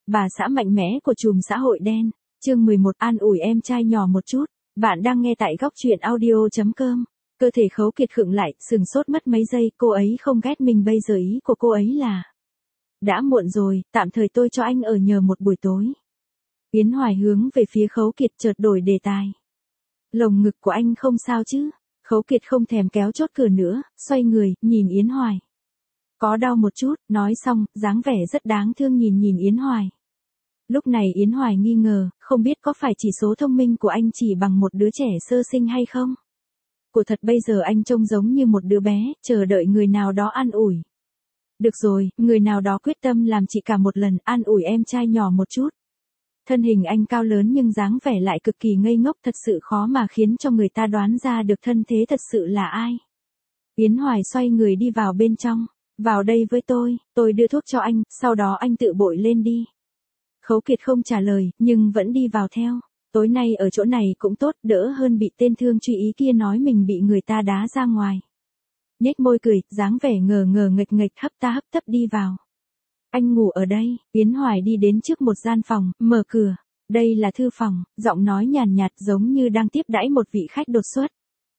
bà xã mạnh mẽ của chùm xã hội đen. Chương 11, an ủi em trai nhỏ một chút. Bạn đang nghe tại góc truyện audio.com. Cơ thể Khấu Kiệt khựng lại, sừng sốt mất mấy giây, cô ấy không ghét mình bây giờ, ý của cô ấy là: đã muộn rồi, tạm thời tôi cho anh ở nhờ một buổi tối. Yến Hoài hướng về phía Khấu Kiệt, chợt đổi đề tài. Lồng ngực của anh không sao chứ? Khấu Kiệt không thèm kéo chốt cửa nữa, xoay người, nhìn Yến Hoài. Có đau một chút, nói xong, dáng vẻ rất đáng thương nhìn Yến Hoài. Lúc này Yến Hoài nghi ngờ, không biết có phải chỉ số thông minh của anh chỉ bằng một đứa trẻ sơ sinh hay không? Của thật bây giờ anh trông giống như một đứa bé, chờ đợi người nào đó an ủi. Được rồi, người nào đó quyết tâm làm chị cả một lần, an ủi em trai nhỏ một chút. Thân hình anh cao lớn nhưng dáng vẻ lại cực kỳ ngây ngốc, thật sự khó mà khiến cho người ta đoán ra được thân thế thật sự là ai. Yến Hoài xoay người đi vào bên trong. Vào đây với tôi đưa thuốc cho anh, sau đó anh tự bội lên đi. Khấu Kiệt không trả lời, nhưng vẫn đi vào theo. Tối nay ở chỗ này cũng tốt, đỡ hơn bị tên thương truy ý kia nói mình bị người ta đá ra ngoài. Nhếch môi cười, dáng vẻ ngờ nghệch hấp tấp đi vào. Anh ngủ ở đây. Yến Hoài đi đến trước một gian phòng, mở cửa. Đây là thư phòng, giọng nói nhàn nhạt giống như đang tiếp đãi một vị khách đột xuất.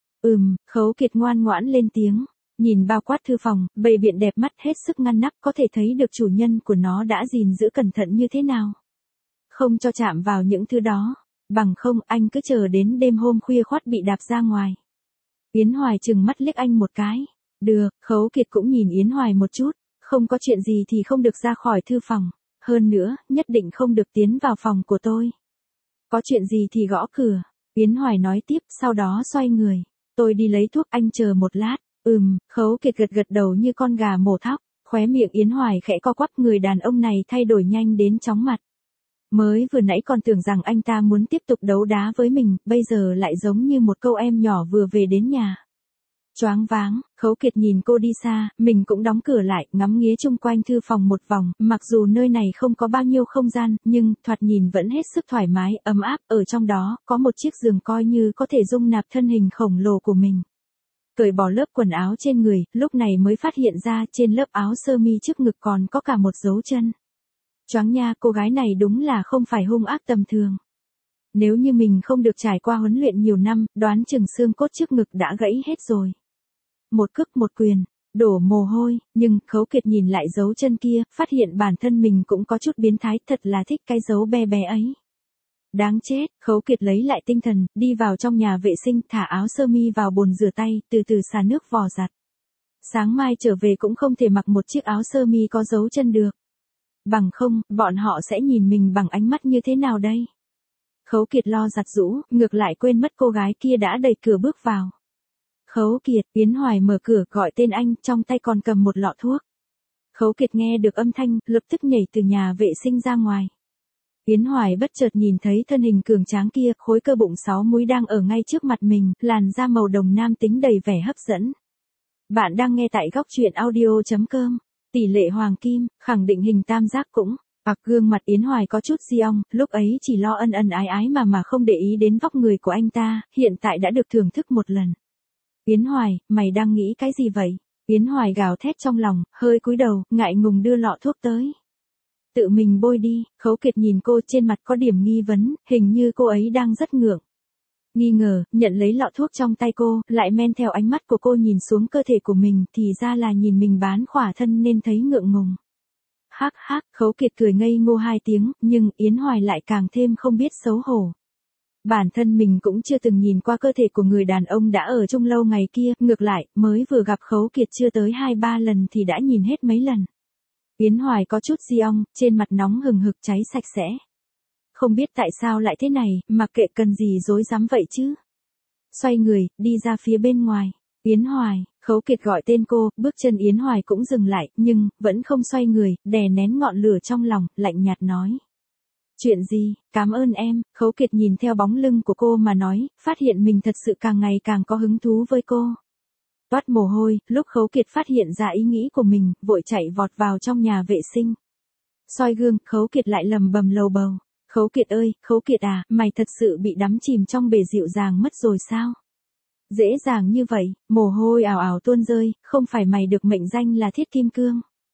Khấu Kiệt ngoan ngoãn lên tiếng. Nhìn bao quát thư phòng, bày biện đẹp mắt hết sức ngăn nắp, có thể thấy được chủ nhân của nó đã gìn giữ cẩn thận như thế nào. Không cho chạm vào những thứ đó, bằng không anh cứ chờ đến đêm hôm khuya khoắt bị đạp ra ngoài. Yến Hoài trừng mắt liếc anh một cái. Được, Khấu Kiệt cũng nhìn Yến Hoài một chút, không có chuyện gì thì không được ra khỏi thư phòng, hơn nữa, nhất định không được tiến vào phòng của tôi. Có chuyện gì thì gõ cửa, Yến Hoài nói tiếp, sau đó xoay người. Tôi đi lấy thuốc, anh chờ một lát. Khấu Kiệt gật đầu như con gà mổ thóc, khóe miệng Yến Hoài khẽ co quắp, người đàn ông này thay đổi nhanh đến chóng mặt. Mới vừa nãy còn tưởng rằng anh ta muốn tiếp tục đấu đá với mình, bây giờ lại giống như một câu em nhỏ vừa về đến nhà. Choáng váng, Khấu Kiệt nhìn cô đi xa, mình cũng đóng cửa lại, ngắm nghía chung quanh thư phòng một vòng, mặc dù nơi này không có bao nhiêu không gian, nhưng thoạt nhìn vẫn hết sức thoải mái, ấm áp, ở trong đó, có một chiếc giường coi như có thể dung nạp thân hình khổng lồ của mình. Cởi bỏ lớp quần áo trên người, lúc này mới phát hiện ra trên lớp áo sơ mi trước ngực còn có cả một dấu chân. Choáng nha, cô gái này đúng là không phải hung ác tầm thường. Nếu như mình không được trải qua huấn luyện nhiều năm, đoán chừng xương cốt trước ngực đã gãy hết rồi. Một cước một quyền, đổ mồ hôi, nhưng Khấu Kiệt nhìn lại dấu chân kia, phát hiện bản thân mình cũng có chút biến thái, thật là thích cái dấu bé bé ấy. Đáng chết, Khấu Kiệt lấy lại tinh thần, đi vào trong nhà vệ sinh, thả áo sơ mi vào bồn rửa tay, từ từ xả nước vò giặt. Sáng mai trở về cũng không thể mặc một chiếc áo sơ mi có dấu chân được. Bằng không, bọn họ sẽ nhìn mình bằng ánh mắt như thế nào đây? Khấu Kiệt lo giặt giũ, ngược lại quên mất cô gái kia đã đẩy cửa bước vào. Khấu Kiệt, Yến Hoài mở cửa gọi tên anh, trong tay còn cầm một lọ thuốc. Khấu Kiệt nghe được âm thanh, lập tức nhảy từ nhà vệ sinh ra ngoài. Yến Hoài bất chợt nhìn thấy thân hình cường tráng kia, khối cơ bụng 6 múi đang ở ngay trước mặt mình, làn da màu đồng nam tính đầy vẻ hấp dẫn. Bạn đang nghe tại góc truyện audio.com. Tỷ lệ hoàng kim, khẳng định hình tam giác cũng. Gương mặt Yến Hoài có chút ong, lúc ấy chỉ lo ân ái mà không để ý đến vóc người của anh ta, hiện tại đã được thưởng thức một lần. Yến Hoài, mày đang nghĩ cái gì vậy? Yến Hoài gào thét trong lòng, hơi cúi đầu, ngại ngùng đưa lọ thuốc tới. Tự mình bôi đi. Khấu Kiệt nhìn cô, trên mặt có điểm nghi vấn, hình như cô ấy đang rất ngượng. Nghi ngờ, nhận lấy lọ thuốc trong tay cô, lại men theo ánh mắt của cô nhìn xuống cơ thể của mình, thì ra là nhìn mình bán khỏa thân nên thấy ngượng ngùng. Hắc, Khấu Kiệt cười ngây ngô 2 tiếng, nhưng Yến Hoài lại càng thêm không biết xấu hổ. Bản thân mình cũng chưa từng nhìn qua cơ thể của người đàn ông đã ở chung lâu ngày kia, ngược lại, mới vừa gặp Khấu Kiệt chưa tới 2-3 lần thì đã nhìn hết mấy lần. Yến Hoài có chút ong, trên mặt nóng hừng hực cháy sạch sẽ. Không biết tại sao lại thế này, mặc kệ cần gì rối rắm vậy chứ. Xoay người, đi ra phía bên ngoài. Yến Hoài, Khấu Kiệt gọi tên cô, bước chân Yến Hoài cũng dừng lại, nhưng, vẫn không xoay người, đè nén ngọn lửa trong lòng, lạnh nhạt nói. Chuyện gì, cảm ơn em. Khấu Kiệt nhìn theo bóng lưng của cô mà nói, phát hiện mình thật sự càng ngày càng có hứng thú với cô. Toát mồ hôi, lúc Khấu Kiệt phát hiện ra ý nghĩ của mình, vội chạy vọt vào trong nhà vệ sinh. Soi gương, Khấu Kiệt lại lầm bầm lầu bầu. Khấu Kiệt ơi, Khấu Kiệt à, mày thật sự bị đắm chìm trong bể dịu dàng mất rồi sao? Dễ dàng như vậy, mồ hôi ào ào tuôn rơi, không phải mày được mệnh danh là thiết kim cương.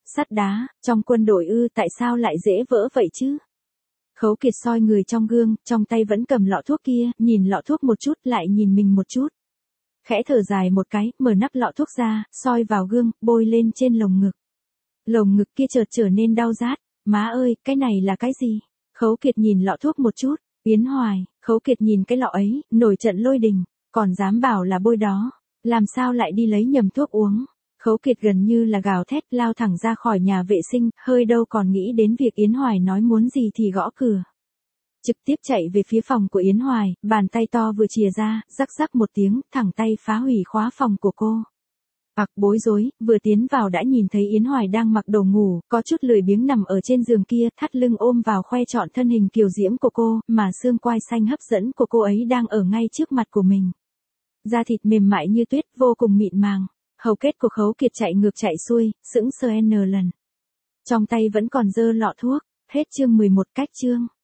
Sắt đá, trong quân đội ư, tại sao lại dễ vỡ vậy chứ? Khấu Kiệt soi người trong gương, trong tay vẫn cầm lọ thuốc kia, nhìn lọ thuốc một chút, lại nhìn mình một chút. Khẽ thở dài một cái, mở nắp lọ thuốc ra, soi vào gương, bôi lên trên lồng ngực. Lồng ngực kia chợt trở nên đau rát. Má ơi, cái này là cái gì? Khấu Kiệt nhìn lọ thuốc một chút. Yến Hoài. Khấu Kiệt nhìn cái lọ ấy, nổi trận lôi đình. Còn dám bảo là bôi đó. Làm sao lại đi lấy nhầm thuốc uống? Khấu Kiệt gần như là gào thét, lao thẳng ra khỏi nhà vệ sinh, hơi đâu còn nghĩ đến việc Yến Hoài nói muốn gì thì gõ cửa. Trực tiếp chạy về phía phòng của Yến Hoài, bàn tay to vừa chìa ra, rắc rắc một tiếng, thẳng tay phá hủy khóa phòng của cô. Bối rối, vừa tiến vào đã nhìn thấy Yến Hoài đang mặc đồ ngủ, có chút lười biếng nằm ở trên giường kia, thắt lưng ôm vào khoe trọn thân hình kiều diễm của cô, mà xương quai xanh hấp dẫn của cô ấy đang ở ngay trước mặt của mình. Da thịt mềm mại như tuyết, vô cùng mịn màng. Hầu kết của Khấu Kiệt chạy ngược chạy xuôi, sững sờ n lần. Trong tay vẫn còn giơ lọ thuốc. Hết chương 11 cách chương.